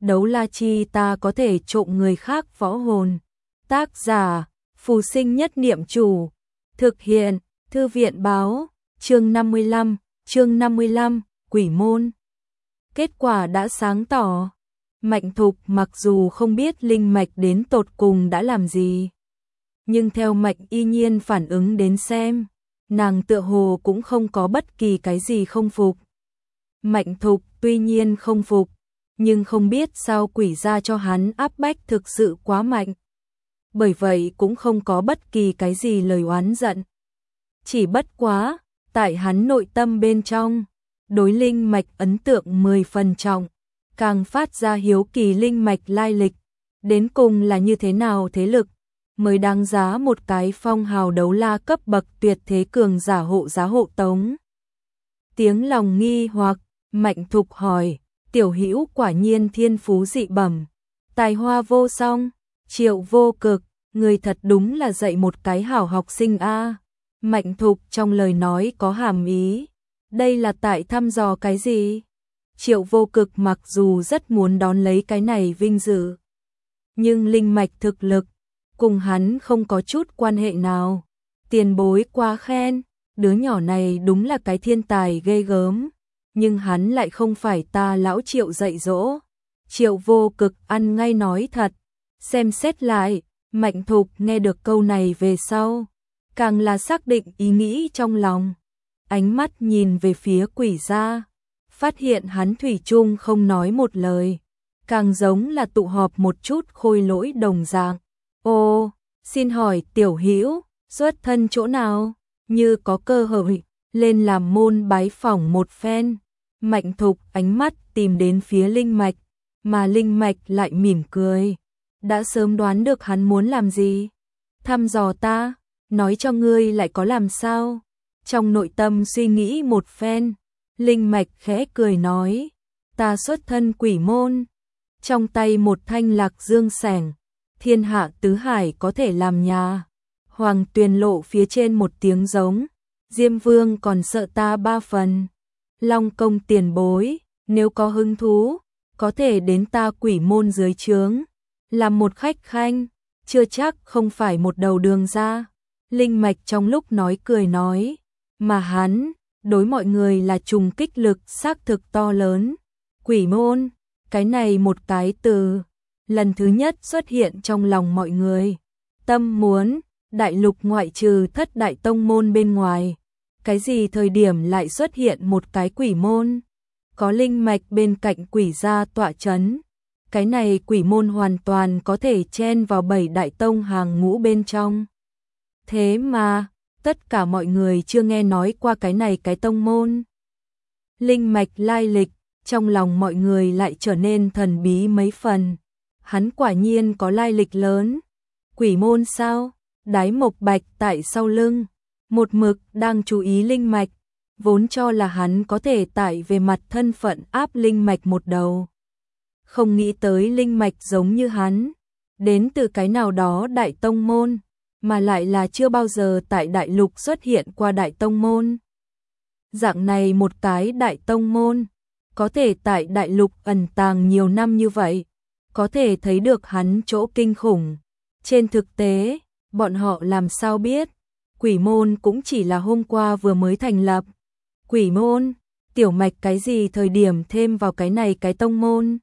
đấu la chi ta có thể trộm người khác võ hồn. Tác giả, Phù Sinh Nhất Niệm Chủ. Thực hiện, Thư viện Báo, chương 55, Quỷ Môn. Kết quả đã sáng tỏ. Mạnh Thục mặc dù không biết linh mạch đến tột cùng đã làm gì, nhưng theo Mạnh Y Nhiên phản ứng đến xem, nàng tựa hồ cũng không có bất kỳ cái gì không phục. Mạnh Thục tuy nhiên không phục, nhưng không biết sao quỷ gia cho hắn áp bách thực sự quá mạnh. Bởi vậy cũng không có bất kỳ cái gì lời oán giận. Chỉ bất quá, tại hắn nội tâm bên trong, đối linh mạch ấn tượng 10 phần trọng, càng phát ra hiếu kỳ linh mạch lai lịch, đến cùng là như thế nào thế lực, mới đáng giá một cái phong hào đấu la cấp bậc tuyệt thế cường giả hộ giá hộ tống. Tiếng lòng nghi hoặc, Mạnh Thục hỏi, tiểu hữu quả nhiên thiên phú dị bẩm, tài hoa vô song, Triệu Vô Cực, người thật đúng là dạy một cái hảo học sinh a. Mạnh Thục trong lời nói có hàm ý, đây là tại thăm dò cái gì? Triệu Vô Cực mặc dù rất muốn đón lấy cái này vinh dự, nhưng linh mạch thực lực cùng hắn không có chút quan hệ nào. Tiền bối quá khen, đứa nhỏ này đúng là cái thiên tài ghê gớm, nhưng hắn lại không phải ta lão Triệu dạy dỗ. Triệu Vô Cực ăn ngay nói thật. Xem xét lại, Mạnh Thục nghe được câu này về sau, càng là xác định ý nghĩ trong lòng. Ánh mắt nhìn về phía quỷ gia, phát hiện hắn thủy chung không nói một lời, càng giống là tụ họp một chút khôi lỗi đồng dạng. Ô, xin hỏi tiểu hữu, xuất thân chỗ nào? Như có cơ hội, lên làm môn bái phỏng một phen. Mạnh Thục ánh mắt tìm đến phía linh mạch, mà linh mạch lại mỉm cười. Đã sớm đoán được hắn muốn làm gì. Thăm dò ta, nói cho ngươi lại có làm sao. Trong nội tâm suy nghĩ một phen, linh mạch khẽ cười nói, ta xuất thân quỷ môn. Trong tay một thanh lạc dương sẻng, thiên hạ tứ hải có thể làm nhà. Hoàng Tuyền Lộ phía trên một tiếng giống, Diêm Vương còn sợ ta 3 phần. Long công tiền bối, nếu có hứng thú, có thể đến ta quỷ môn dưới trướng, làm một khách khanh, chưa chắc không phải một đầu đường ra. Linh mạch trong lúc nói cười nói, mà hắn, đối mọi người là trùng kích lực xác thực to lớn. Quỷ môn, cái này một cái từ, lần thứ nhất xuất hiện trong lòng mọi người. Tâm muốn, đại lục ngoại trừ thất đại tông môn bên ngoài, cái gì thời điểm lại xuất hiện một cái quỷ môn? Có linh mạch bên cạnh quỷ gia tọa chấn, cái này quỷ môn hoàn toàn có thể chen vào 7 đại tông hàng ngũ bên trong. Thế mà, tất cả mọi người chưa nghe nói qua cái này cái tông môn. Linh mạch lai lịch, trong lòng mọi người lại trở nên thần bí mấy phần. Hắn quả nhiên có lai lịch lớn. Quỷ môn sao? Đái Mộc Bạch tại sau lưng, một mực đang chú ý linh mạch, vốn cho là hắn có thể tại về mặt thân phận áp linh mạch một đầu. Không nghĩ tới linh mạch giống như hắn, đến từ cái nào đó đại tông môn, mà lại là chưa bao giờ tại đại lục xuất hiện qua đại tông môn. Dạng này một cái đại tông môn, có thể tại đại lục ẩn tàng nhiều năm như vậy, có thể thấy được hắn chỗ kinh khủng. Trên thực tế, bọn họ làm sao biết, quỷ môn cũng chỉ là hôm qua vừa mới thành lập. Quỷ môn, tiểu mạch cái gì thời điểm thêm vào cái này cái tông môn?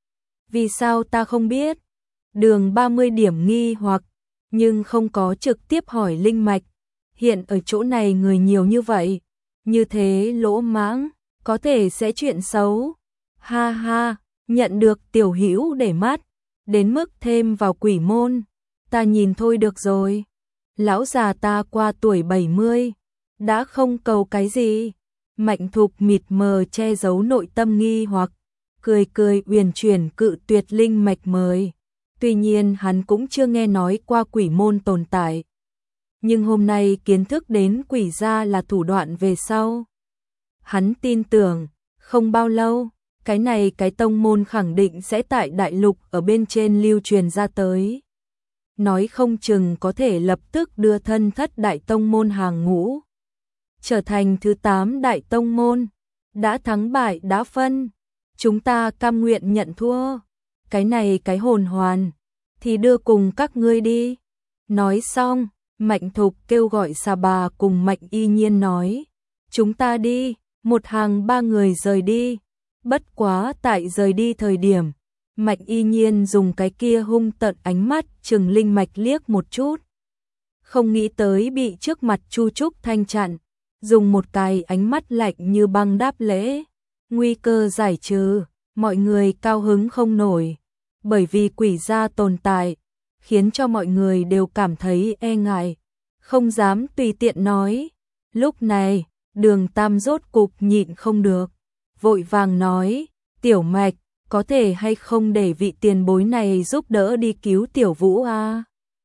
Vì sao ta không biết? Đường 30 điểm nghi hoặc, nhưng không có trực tiếp hỏi linh mạch. Hiện ở chỗ này người nhiều như vậy, như thế lỗ mãng, có thể sẽ chuyện xấu. Ha ha, nhận được tiểu hữu để mắt, đến mức thêm vào quỷ môn, ta nhìn thôi được rồi. Lão già ta qua tuổi 70, đã không cầu cái gì. Mạnh Thục mịt mờ che giấu nội tâm nghi hoặc, cười cười uyển chuyển cự tuyệt linh mạch mời. Tuy nhiên hắn cũng chưa nghe nói qua quỷ môn tồn tại. Nhưng hôm nay kiến thức đến quỷ gia là thủ đoạn về sau. Hắn tin tưởng, không bao lâu, cái này cái tông môn khẳng định sẽ tại đại lục ở bên trên lưu truyền ra tới. Nói không chừng có thể lập tức đưa thân thất đại tông môn hàng ngũ, trở thành thứ 8 đại tông môn. Đã thắng bại đã phân, chúng ta cam nguyện nhận thua. cái này cái hồn hoàn, thì đưa cùng các ngươi đi. Nói xong, Mạnh Thục kêu gọi Xà Bà cùng Mạnh Y Nhiên nói, chúng ta đi, một hàng ba người rời đi. Bất quá tại rời đi thời điểm, Mạnh Y Nhiên dùng cái kia hung tợn ánh mắt trừng Linh Mạch liếc một chút. Không nghĩ tới bị trước mặt Chu Trúc Thanh chặn, dùng một cái ánh mắt lạnh như băng đáp lễ. Nguy cơ giải trừ, mọi người cao hứng không nổi, bởi vì quỷ gia tồn tại, khiến cho mọi người đều cảm thấy e ngại, không dám tùy tiện nói. Lúc này, Đường Tam rốt cục nhịn không được, vội vàng nói, Tiểu Mạch, có thể hay không để vị tiền bối này giúp đỡ đi cứu Tiểu Vũ à?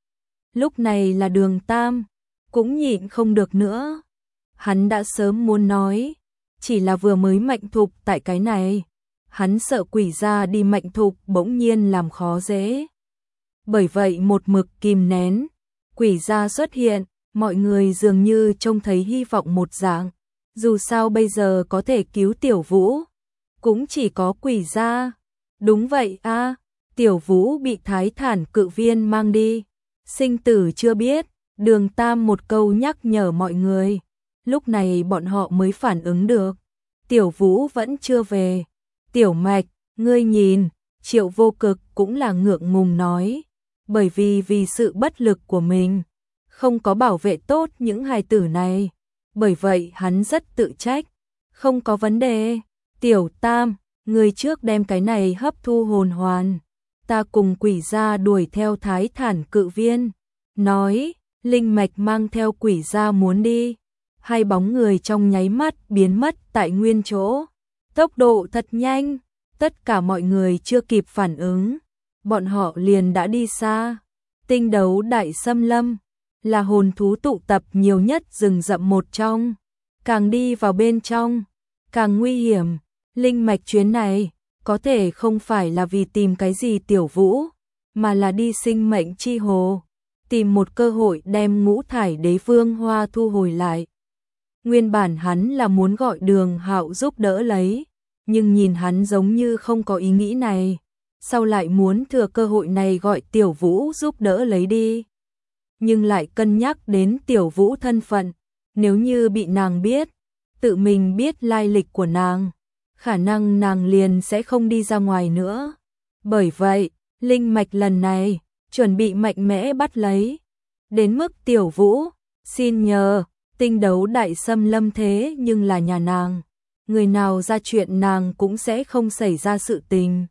Lúc này là Đường Tam, cũng nhịn không được nữa. Hắn đã sớm muốn nói, chỉ là vừa mới Mạnh Thục tại cái này, hắn sợ quỷ gia đi Mạnh Thục bỗng nhiên làm khó dễ. Bởi vậy một mực kìm nén, quỷ gia xuất hiện, mọi người dường như trông thấy hy vọng một dạng. Dù sao bây giờ có thể cứu Tiểu Vũ, cũng chỉ có quỷ gia. Đúng vậy a, Tiểu Vũ bị Thái Thản Cự Viên mang đi, sinh tử chưa biết. Đường Tam một câu nhắc nhở mọi người, lúc này bọn họ mới phản ứng được. Tiểu Vũ vẫn chưa về. Tiểu Mạch, ngươi nhìn, Triệu Vô Cực cũng là ngượng ngùng nói, bởi vì sự bất lực của mình, không có bảo vệ tốt những hài tử này, bởi vậy hắn rất tự trách. Không có vấn đề, Tiểu Tam, ngươi trước đem cái này hấp thu hồn hoàn, ta cùng quỷ gia đuổi theo Thái Thản Cự Viên. Nói, Linh Mạch mang theo quỷ gia muốn đi, hai bóng người trong nháy mắt biến mất tại nguyên chỗ, tốc độ thật nhanh, tất cả mọi người chưa kịp phản ứng, bọn họ liền đã đi xa. Tinh Đấu Đại Xâm Lâm là hồn thú tụ tập nhiều nhất rừng rậm một trong, càng đi vào bên trong, càng nguy hiểm. Linh Mạch chuyến này, có thể không phải là vì tìm cái gì Tiểu Vũ, mà là đi sinh mệnh chi hồ, tìm một cơ hội đem Ngũ Thải Đế Vương Hoa thu hồi lại. Nguyên bản hắn là muốn gọi Đường Hạo giúp đỡ lấy, nhưng nhìn hắn giống như không có ý nghĩ này, sau lại muốn thừa cơ hội này gọi Tiểu Vũ giúp đỡ lấy đi. Nhưng lại cân nhắc đến Tiểu Vũ thân phận, nếu như bị nàng biết, tự mình biết lai lịch của nàng, khả năng nàng liền sẽ không đi ra ngoài nữa. Bởi vậy, Linh Mạch lần này, chuẩn bị mạnh mẽ bắt lấy. Đến mức Tiểu Vũ, xin nhờ, Tinh Đấu Đại Xâm Lâm thế nhưng là nhà nàng. Người nào ra chuyện nàng cũng sẽ không xảy ra sự tình.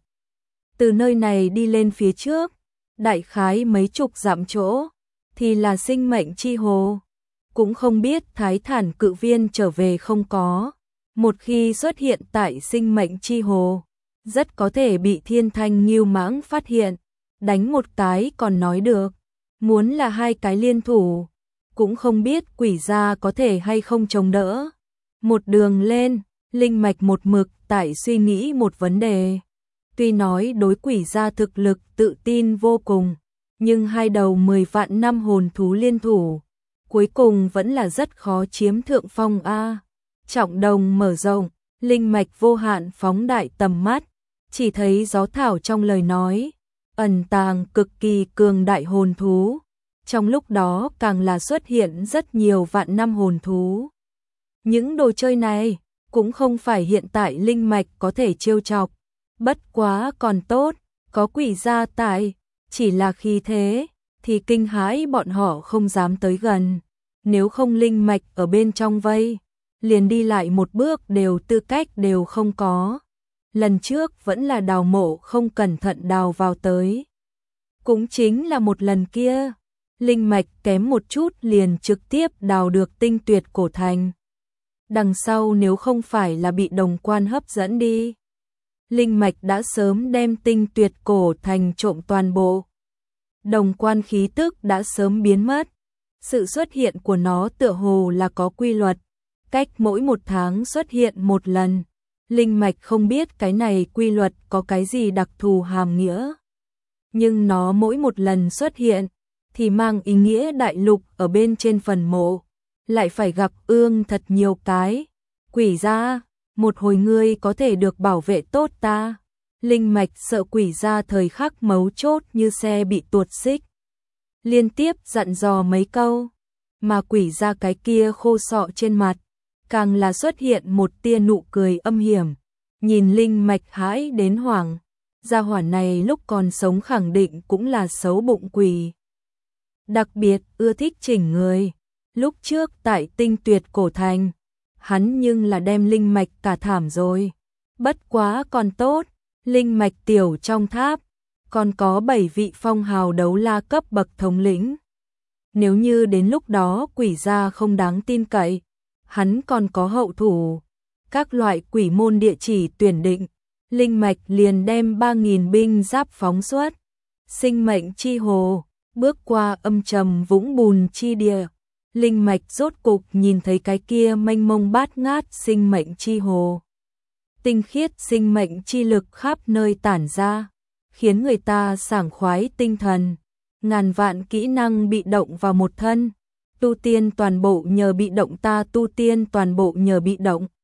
Từ nơi này đi lên phía trước, đại khái mấy chục dặm chỗ, thì là sinh mệnh chi hồ. Cũng không biết Thái Thản Cự Viên trở về không có. Một khi xuất hiện tại sinh mệnh chi hồ, rất có thể bị Thiên Thanh Ngưu Mãng phát hiện, đánh một cái còn nói được, muốn là hai cái liên thủ, cũng không biết quỷ gia có thể hay không chống đỡ. Một đường lên, Linh Mạch một mực tại suy nghĩ một vấn đề. Tuy nói đối quỷ gia thực lực tự tin vô cùng, nhưng hai đầu 10 vạn năm hồn thú liên thủ, cuối cùng vẫn là rất khó chiếm thượng phong a. Trọng đồng mở rộng, Linh Mạch vô hạn phóng đại tầm mắt, chỉ thấy gió thảo trong lời nói, ẩn tàng cực kỳ cường đại hồn thú. Trong lúc đó càng là xuất hiện rất nhiều vạn năm hồn thú. Những đồ chơi này cũng không phải hiện tại Linh Mạch có thể trêu chọc, bất quá còn tốt, có quỷ gia tại, chỉ là khi thế, thì kinh hãi bọn họ không dám tới gần. Nếu không Linh Mạch ở bên trong vây, liền đi lại một bước đều tư cách đều không có. Lần trước vẫn là đào mộ không cẩn thận đào vào tới. Cũng chính là một lần kia, Linh Mạch kém một chút liền trực tiếp đào được tinh tuyệt cổ thành. Đằng sau nếu không phải là bị đồng quan hấp dẫn đi, Linh Mạch đã sớm đem tinh tuyệt cổ thành trộm toàn bộ. Đồng quan khí tức đã sớm biến mất. Sự xuất hiện của nó tựa hồ là có quy luật, cách mỗi một tháng xuất hiện một lần. Linh Mạch không biết cái này quy luật có cái gì đặc thù hàm nghĩa. Nhưng nó mỗi một lần xuất hiện, thì mang ý nghĩa đại lục ở bên trên phần mộ, lại phải gặp ương thật nhiều cái. Quỷ gia, một hồi ngươi có thể được bảo vệ tốt ta. Linh mạch sợ quỷ ra thời khắc mấu chốt như xe bị tuột xích. Liên tiếp dặn dò mấy câu, mà quỷ ra cái kia khô sọ trên mặt, càng là xuất hiện một tia nụ cười âm hiểm, nhìn linh mạch hãi đến hoảng. Gia hỏa này lúc còn sống khẳng định cũng là xấu bụng quỷ. Đặc biệt ưa thích chỉnh người. Lúc trước tại Tinh Tuyệt Cổ Thành, hắn nhưng là đem linh mạch cả thảm rồi. Bất quá còn tốt, linh mạch tiểu trong tháp, còn có 7 vị phong hào đấu la cấp bậc thống lĩnh. Nếu như đến lúc đó quỷ gia không đáng tin cậy, hắn còn có hậu thủ. Các loại quỷ môn địa chỉ tuyển định, linh mạch liền đem 3.000 binh giáp phóng xuất. Sinh mệnh chi hồ, bước qua âm trầm vũng bùn chi địa. Linh mạch rốt cục nhìn thấy cái kia mênh mông bát ngát sinh mệnh chi hồ. Tinh khiết sinh mệnh chi lực khắp nơi tản ra, khiến người ta sảng khoái tinh thần. Ngàn vạn kỹ năng bị động vào một thân, tu tiên toàn bộ nhờ bị động, ta tu tiên toàn bộ nhờ bị động.